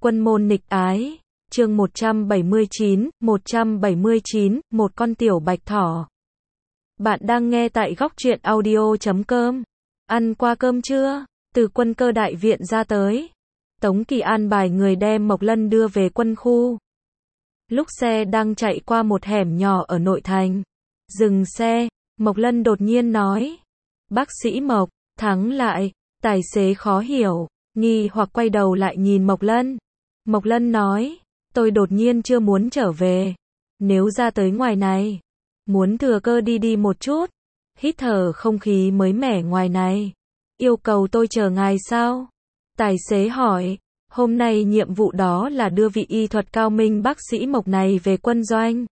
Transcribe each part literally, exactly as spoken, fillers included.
Quân môn nghịch ái, chương một trăm bảy mươi chín, một trăm bảy mươi chín, một con tiểu bạch thỏ. Bạn đang nghe tại góc truyện audio chấm com. Ăn qua cơm chưa? Từ Quân Cơ đại viện ra tới. Tống Kỳ an bài người đem Mộc Lân đưa về quân khu. Lúc xe đang chạy qua một hẻm nhỏ ở nội thành. Dừng xe, Mộc Lân đột nhiên nói. Bác sĩ Mộc, thắng lại, tài xế khó hiểu, nghi hoặc quay đầu lại nhìn Mộc Lân. Mộc Lân nói, tôi đột nhiên chưa muốn trở về. Nếu ra tới ngoài này, muốn thừa cơ đi đi một chút, hít thở không khí mới mẻ ngoài này. Yêu cầu tôi chờ ngài sao? Tài xế hỏi, hôm nay nhiệm vụ đó là đưa vị y thuật cao minh bác sĩ Mộc này về quân doanh.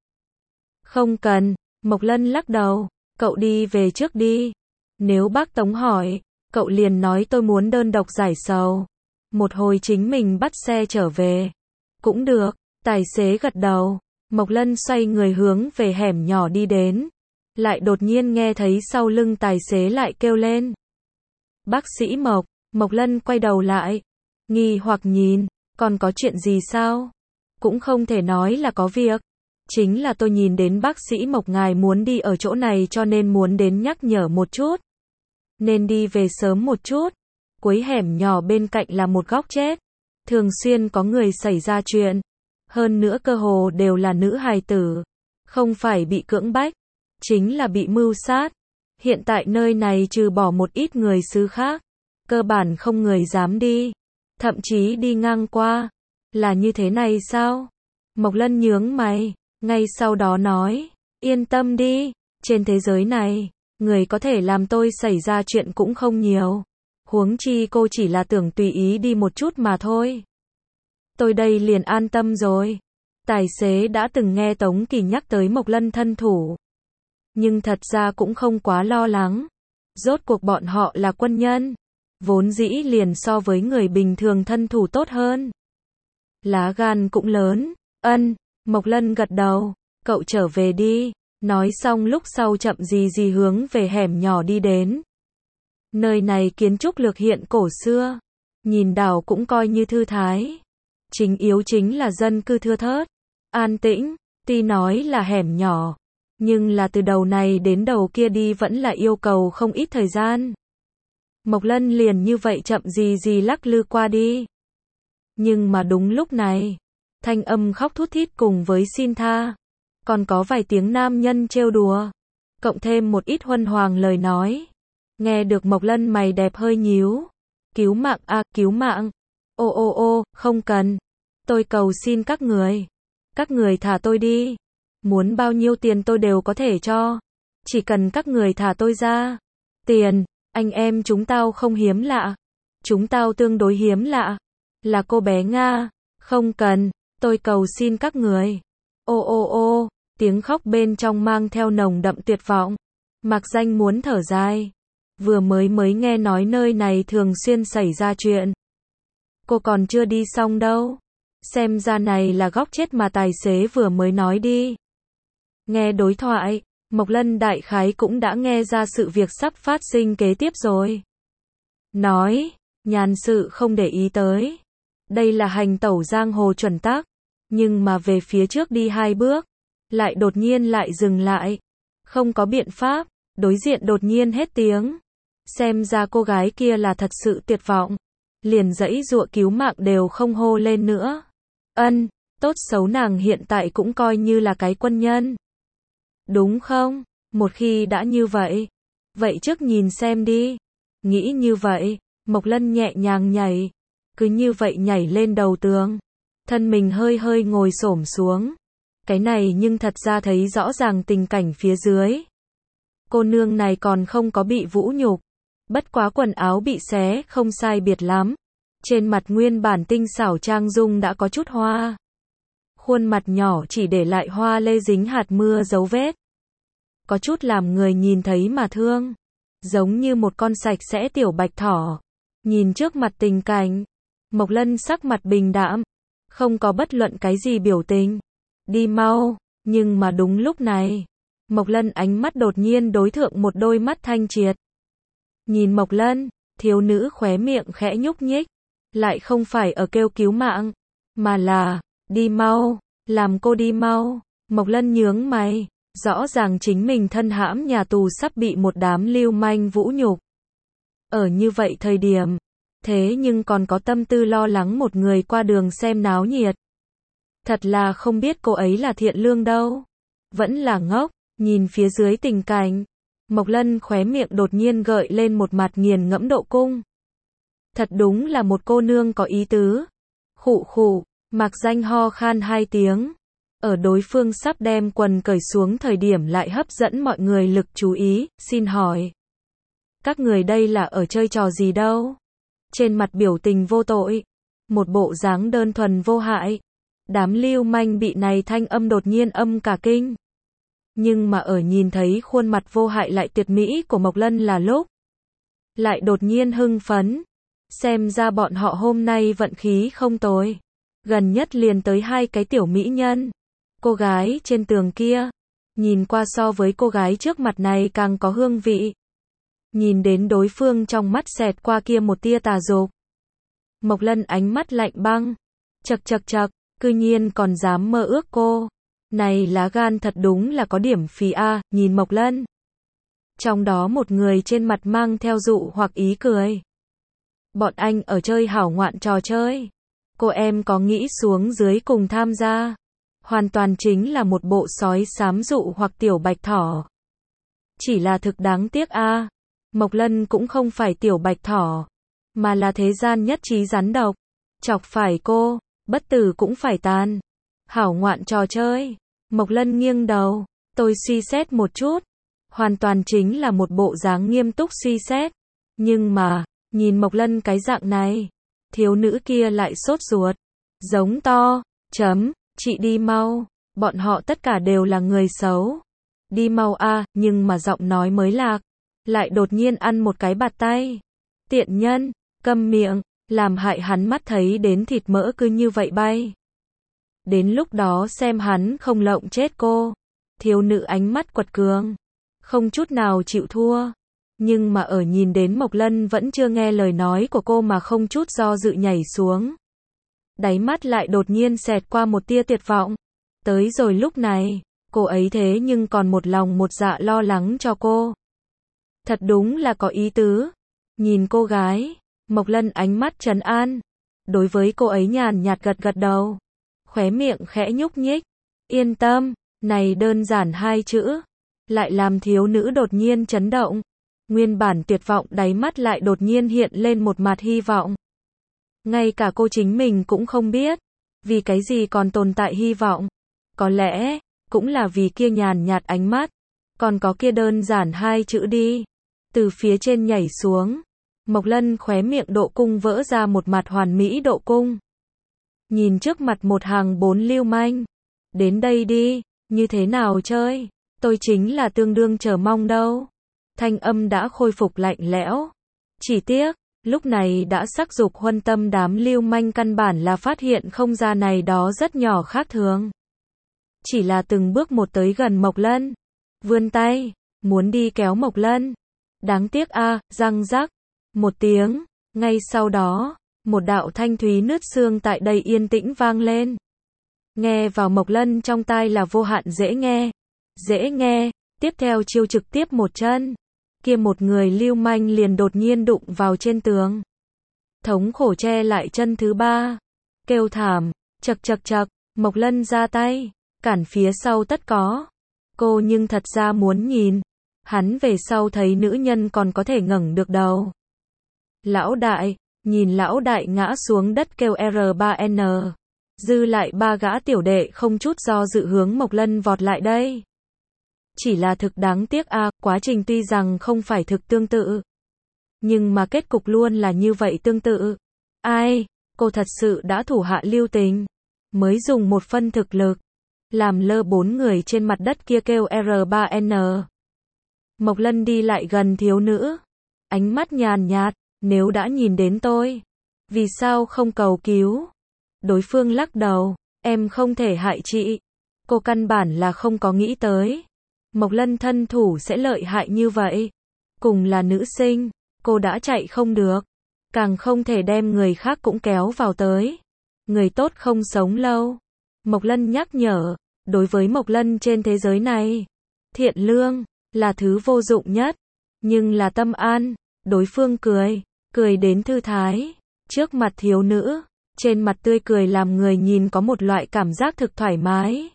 Không cần, Mộc Lân lắc đầu, cậu đi về trước đi. Nếu bác Tống hỏi, cậu liền nói tôi muốn đơn độc giải sầu. Một hồi chính mình bắt xe trở về. Cũng được, tài xế gật đầu. Mộc Lân xoay người hướng về hẻm nhỏ đi đến. Lại đột nhiên nghe thấy sau lưng tài xế lại kêu lên. Bác sĩ Mộc, Mộc Lân quay đầu lại. Nghi hoặc nhìn, còn có chuyện gì sao? Cũng không thể nói là có việc. Chính là tôi nhìn đến bác sĩ Mộc ngài muốn đi ở chỗ này cho nên muốn đến nhắc nhở một chút. Nên đi về sớm một chút. Cuối hẻm nhỏ bên cạnh là một góc chết. Thường xuyên có người xảy ra chuyện. Hơn nữa cơ hồ đều là nữ hài tử. Không phải bị cưỡng bách, chính là bị mưu sát. Hiện tại nơi này trừ bỏ một ít người xứ khác, cơ bản không người dám đi. Thậm chí đi ngang qua. Là như thế này sao? Mộc Lân nhướng mày, ngay sau đó nói, yên tâm đi, trên thế giới này, người có thể làm tôi xảy ra chuyện cũng không nhiều. Huống chi cô chỉ là tưởng tùy ý đi một chút mà thôi. Tôi đây liền an tâm rồi. Tài xế đã từng nghe Tống Kỳ nhắc tới Mộc Lân thân thủ. Nhưng thật ra cũng không quá lo lắng. Rốt cuộc bọn họ là quân nhân. Vốn dĩ liền so với người bình thường thân thủ tốt hơn. Lá gan cũng lớn. Ân, Mộc Lân gật đầu. Cậu trở về đi. Nói xong lúc sau chậm gì gì hướng về hẻm nhỏ đi đến. Nơi này kiến trúc lược hiện cổ xưa. Nhìn đảo cũng coi như thư thái. Chính yếu chính là dân cư thưa thớt. An tĩnh, tuy nói là hẻm nhỏ. Nhưng là từ đầu này đến đầu kia đi vẫn là yêu cầu không ít thời gian. Mộc Lân liền như vậy chậm gì gì lắc lư qua đi. Nhưng mà đúng lúc này, thanh âm khóc thút thít cùng với xin tha. Còn có vài tiếng nam nhân trêu đùa. Cộng thêm một ít huân hoàng lời nói. Nghe được Mộc Lân mày đẹp hơi nhíu. Cứu mạng à, cứu mạng. Ô ô ô, không cần. Tôi cầu xin các người. Các người thả tôi đi. Muốn bao nhiêu tiền tôi đều có thể cho. Chỉ cần các người thả tôi ra. Tiền, anh em chúng tao không hiếm lạ. Chúng tao tương đối hiếm lạ. Là cô bé Nga. Không cần, tôi cầu xin các người. Ô ô ô, tiếng khóc bên trong mang theo nồng đậm tuyệt vọng. Mạc Danh muốn thở dài. Vừa mới mới nghe nói nơi này thường xuyên xảy ra chuyện. Cô còn chưa đi xong đâu. Xem ra này là góc chết mà tài xế vừa mới nói đi. Nghe đối thoại, Mộc Lân đại khái cũng đã nghe ra sự việc sắp phát sinh kế tiếp rồi. Nói, nhàn sự không để ý tới. Đây là hành tẩu giang hồ chuẩn tắc. Nhưng mà về phía trước đi hai bước, lại đột nhiên lại dừng lại. Không có biện pháp, đối diện đột nhiên hết tiếng. Xem ra cô gái kia là thật sự tuyệt vọng. Liền dãy dụa cứu mạng đều không hô lên nữa. Ân, tốt xấu nàng hiện tại cũng coi như là cái quân nhân. Đúng không? Một khi đã như vậy. Vậy trước nhìn xem đi. Nghĩ như vậy, Mộc Lân nhẹ nhàng nhảy. Cứ như vậy nhảy lên đầu tường. Thân mình hơi hơi ngồi xổm xuống. Cái này nhưng thật ra thấy rõ ràng tình cảnh phía dưới. Cô nương này còn không có bị vũ nhục. Bất quá quần áo bị xé không sai biệt lắm. Trên mặt nguyên bản tinh xảo trang dung đã có chút hoa. Khuôn mặt nhỏ chỉ để lại hoa lê dính hạt mưa dấu vết. Có chút làm người nhìn thấy mà thương. Giống như một con sạch sẽ tiểu bạch thỏ. Nhìn trước mặt tình cảnh. Mộc Lân sắc mặt bình đạm. Không có bất luận cái gì biểu tình. Đi mau. Nhưng mà đúng lúc này. Mộc Lân ánh mắt đột nhiên đối thượng một đôi mắt thanh triệt. Nhìn Mộc Lân, thiếu nữ khóe miệng khẽ nhúc nhích. Lại không phải ở kêu cứu mạng. mà là, đi mau, làm cô đi mau. Mộc Lân nhướng mày, rõ ràng chính mình thân hãm nhà tù sắp bị một đám lưu manh vũ nhục. Ở như vậy thời điểm, thế nhưng còn có tâm tư lo lắng một người qua đường xem náo nhiệt. Thật là không biết cô ấy là thiện lương đâu. Vẫn là ngốc, nhìn phía dưới tình cảnh. Mộc Lân khóe miệng đột nhiên gợi lên một mặt nghiền ngẫm độ cung. Thật đúng là một cô nương có ý tứ. Khụ khụ, Mạc Danh ho khan hai tiếng. Ở đối phương sắp đem quần cởi xuống thời điểm lại hấp dẫn mọi người lực chú ý, xin hỏi. Các người đây là ở chơi trò gì đâu? Trên mặt biểu tình vô tội. Một bộ dáng đơn thuần vô hại. Đám lưu manh bị này thanh âm đột nhiên âm cả kinh. Nhưng mà ở nhìn thấy khuôn mặt vô hại lại tuyệt mỹ của Mộc Lân là lúc. Lại đột nhiên hưng phấn. Xem ra bọn họ hôm nay vận khí không tồi. Gần nhất liền tới hai cái tiểu mỹ nhân. Cô gái trên tường kia. Nhìn qua so với cô gái trước mặt này càng có hương vị. Nhìn đến đối phương trong mắt xẹt qua kia một tia tà dục. Mộc Lân ánh mắt lạnh băng. Chậc chậc chậc, cư nhiên còn dám mơ ước cô. Này lá gan thật đúng là có điểm phì a, nhìn Mộc Lân. Trong đó một người trên mặt mang theo dụ hoặc ý cười. Bọn anh ở chơi hảo ngoạn trò chơi. Cô em có nghĩ xuống dưới cùng tham gia. Hoàn toàn chính là một bộ sói xám dụ hoặc tiểu bạch thỏ. Chỉ là thực đáng tiếc a. Mộc Lân cũng không phải tiểu bạch thỏ. Mà là thế gian nhất trí rắn độc. Chọc phải cô, bất tử cũng phải tan. Hảo ngoạn trò chơi. Mộc Lân nghiêng đầu. Tôi suy xét một chút. Hoàn toàn chính là một bộ dáng nghiêm túc suy xét. Nhưng mà, nhìn Mộc Lân cái dạng này. Thiếu nữ kia lại sốt ruột. Giống to. Chấm. Chị đi mau. Bọn họ tất cả đều là người xấu. Đi mau a, nhưng mà giọng nói mới lạc. Lại đột nhiên ăn một cái bạt tay. Tiện nhân. Câm miệng. Làm hại hắn mắt thấy đến thịt mỡ cứ như vậy bay. Đến lúc đó xem hắn không lộng chết cô. Thiếu nữ ánh mắt quật cường. Không chút nào chịu thua. Nhưng mà ở nhìn đến Mộc Lân vẫn chưa nghe lời nói của cô mà không chút do dự nhảy xuống. Đáy mắt lại đột nhiên xẹt qua một tia tuyệt vọng. Tới rồi lúc này, cô ấy thế nhưng còn một lòng một dạ lo lắng cho cô. Thật đúng là có ý tứ. Nhìn cô gái, Mộc Lân ánh mắt trấn an. Đối với cô ấy nhàn nhạt gật gật đầu. Khóe miệng khẽ nhúc nhích. Yên tâm, này đơn giản hai chữ. Lại làm thiếu nữ đột nhiên chấn động. Nguyên bản tuyệt vọng đáy mắt lại đột nhiên hiện lên một mặt hy vọng. Ngay cả cô chính mình cũng không biết. Vì cái gì còn tồn tại hy vọng. Có lẽ, cũng là vì kia nhàn nhạt ánh mắt. Còn có kia đơn giản hai chữ đi. Từ phía trên nhảy xuống. Mộc Lân khóe miệng độ cung vỡ ra một mặt hoàn mỹ độ cung. Nhìn trước mặt một hàng bốn lưu manh. Đến đây đi, như thế nào chơi? Tôi chính là tương đương chờ mong đâu. Thanh âm đã khôi phục lạnh lẽo. Chỉ tiếc, lúc này đã sắc dục huân tâm đám lưu manh căn bản là phát hiện không ra này đó rất nhỏ khác thường. Chỉ là từng bước một tới gần Mộc Lân. Vươn tay, muốn đi kéo Mộc Lân. Đáng tiếc a, răng rắc. Một tiếng, ngay sau đó, một đạo thanh thúy nứt xương tại đây yên tĩnh vang lên. Nghe vào Mộc Lân trong tai là vô hạn dễ nghe. Dễ nghe, tiếp theo chiêu trực tiếp một chân. Kia một người lưu manh liền đột nhiên đụng vào trên tường. Thống khổ che lại chân thứ ba. Kêu thảm, chậc chậc chậc, Mộc Lân ra tay, cản phía sau tất có. Cô nhưng thật ra muốn nhìn. Hắn về sau thấy nữ nhân còn có thể ngẩng được đầu. Lão đại, nhìn lão đại ngã xuống đất kêu R ba N. Dư lại ba gã tiểu đệ không chút do dự hướng Mộc Lân vọt lại đây. Chỉ là thực đáng tiếc a, à, quá trình tuy rằng không phải thực tương tự. Nhưng mà kết cục luôn là như vậy tương tự. Ai, cô thật sự đã thủ hạ lưu tình. Mới dùng một phân thực lực. Làm lơ bốn người trên mặt đất kia kêu R ba N. Mộc Lân đi lại gần thiếu nữ. Ánh mắt nhàn nhạt, nếu đã nhìn đến tôi. Vì sao không cầu cứu? Đối phương lắc đầu, em không thể hại chị. Cô căn bản là không có nghĩ tới. Mộc Lân thân thủ sẽ lợi hại như vậy. Cùng là nữ sinh, cô đã chạy không được. Càng không thể đem người khác cũng kéo vào tới. người tốt không sống lâu. Mộc Lân nhắc nhở, đối với Mộc Lân trên thế giới này, thiện lương là thứ vô dụng nhất, nhưng là tâm an. Đối phương cười, cười đến thư thái, trước mặt thiếu nữ, trên mặt tươi cười làm người nhìn có một loại cảm giác thực thoải mái.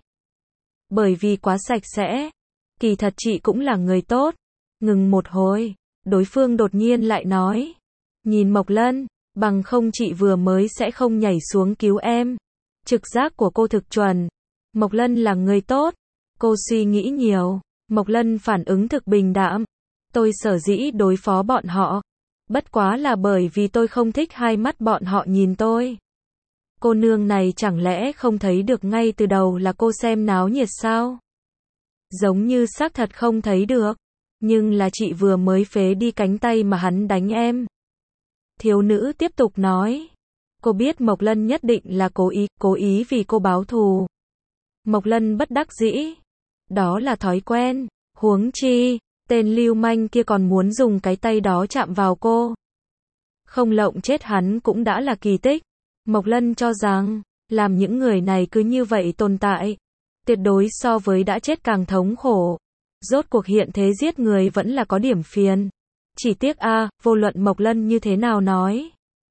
Bởi vì quá sạch sẽ, kỳ thật chị cũng là người tốt. Ngừng một hồi, đối phương đột nhiên lại nói, nhìn Mộc Lân, bằng không chị vừa mới sẽ không nhảy xuống cứu em. Trực giác của cô thực chuẩn, Mộc Lân là người tốt. Cô suy nghĩ nhiều, Mộc Lân phản ứng thực bình đạm. Tôi sở dĩ đối phó bọn họ, bất quá là bởi vì tôi không thích hai mắt bọn họ nhìn tôi. Cô nương này chẳng lẽ không thấy được ngay từ đầu là cô xem náo nhiệt sao? Giống như xác thật không thấy được, nhưng là chị vừa mới phế đi cánh tay mà hắn đánh em. Thiếu nữ tiếp tục nói, cô biết Mộc Lân nhất định là cố ý, cố ý vì cô báo thù. Mộc Lân bất đắc dĩ, đó là thói quen, huống chi, tên lưu manh kia còn muốn dùng cái tay đó chạm vào cô. Không lộng chết hắn cũng đã là kỳ tích. Mộc Lân cho rằng, làm những người này cứ như vậy tồn tại, tuyệt đối so với đã chết càng thống khổ. Rốt cuộc hiện thế giết người vẫn là có điểm phiền. Chỉ tiếc a, à, vô luận Mộc Lân như thế nào nói,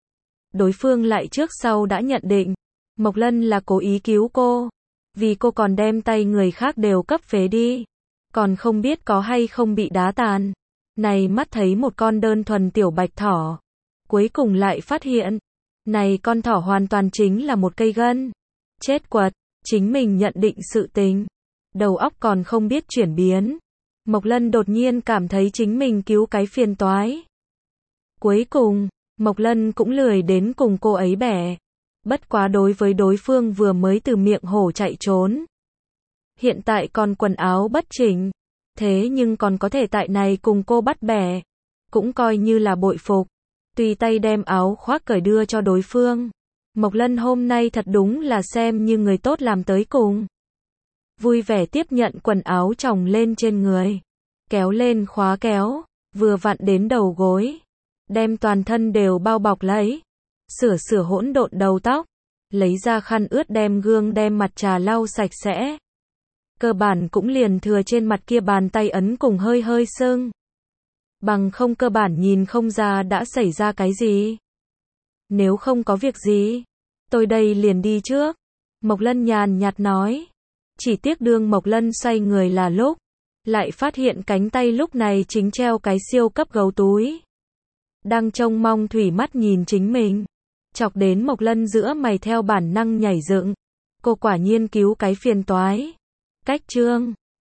đối phương lại trước sau đã nhận định, Mộc Lân là cố ý cứu cô, vì cô còn đem tay người khác đều cấp phế đi, còn không biết có hay không bị đá tàn. Này mắt thấy một con đơn thuần tiểu bạch thỏ, cuối cùng lại phát hiện, này con thỏ hoàn toàn chính là một cây gân. Chết quật, chính mình nhận định sự tình, đầu óc còn không biết chuyển biến. Mộc Lân đột nhiên cảm thấy chính mình cứu cái phiền toái. Cuối cùng, Mộc Lân cũng lười đến cùng cô ấy bẻ. Bất quá đối với đối phương vừa mới từ miệng hổ chạy trốn, hiện tại còn quần áo bất chỉnh, thế nhưng còn có thể tại này cùng cô bắt bẻ, cũng coi như là bội phục. Tùy tay đem áo khoác cởi đưa cho đối phương. Mộc Lân hôm nay thật đúng là xem như người tốt làm tới cùng. Vui vẻ tiếp nhận quần áo chồng lên trên người, kéo lên khóa kéo, vừa vặn đến đầu gối, đem toàn thân đều bao bọc lấy, sửa sửa hỗn độn đầu tóc, lấy ra khăn ướt đem gương đem mặt trà lau sạch sẽ. Cơ bản cũng liền thừa trên mặt kia bàn tay ấn cùng hơi hơi sưng. Bằng không cơ bản nhìn không ra đã xảy ra cái gì. Nếu không có việc gì, tôi đây liền đi trước. Mộc Lân nhàn nhạt nói. Chỉ tiếc đương Mộc Lân xoay người là lúc, lại phát hiện cánh tay lúc này chính treo cái siêu cấp gấu túi. Đang trông mong thủy mắt nhìn chính mình. Chọc đến Mộc Lân giữa mày theo bản năng nhảy dựng. Cô quả nhiên cứu cái phiền toái. Cách chương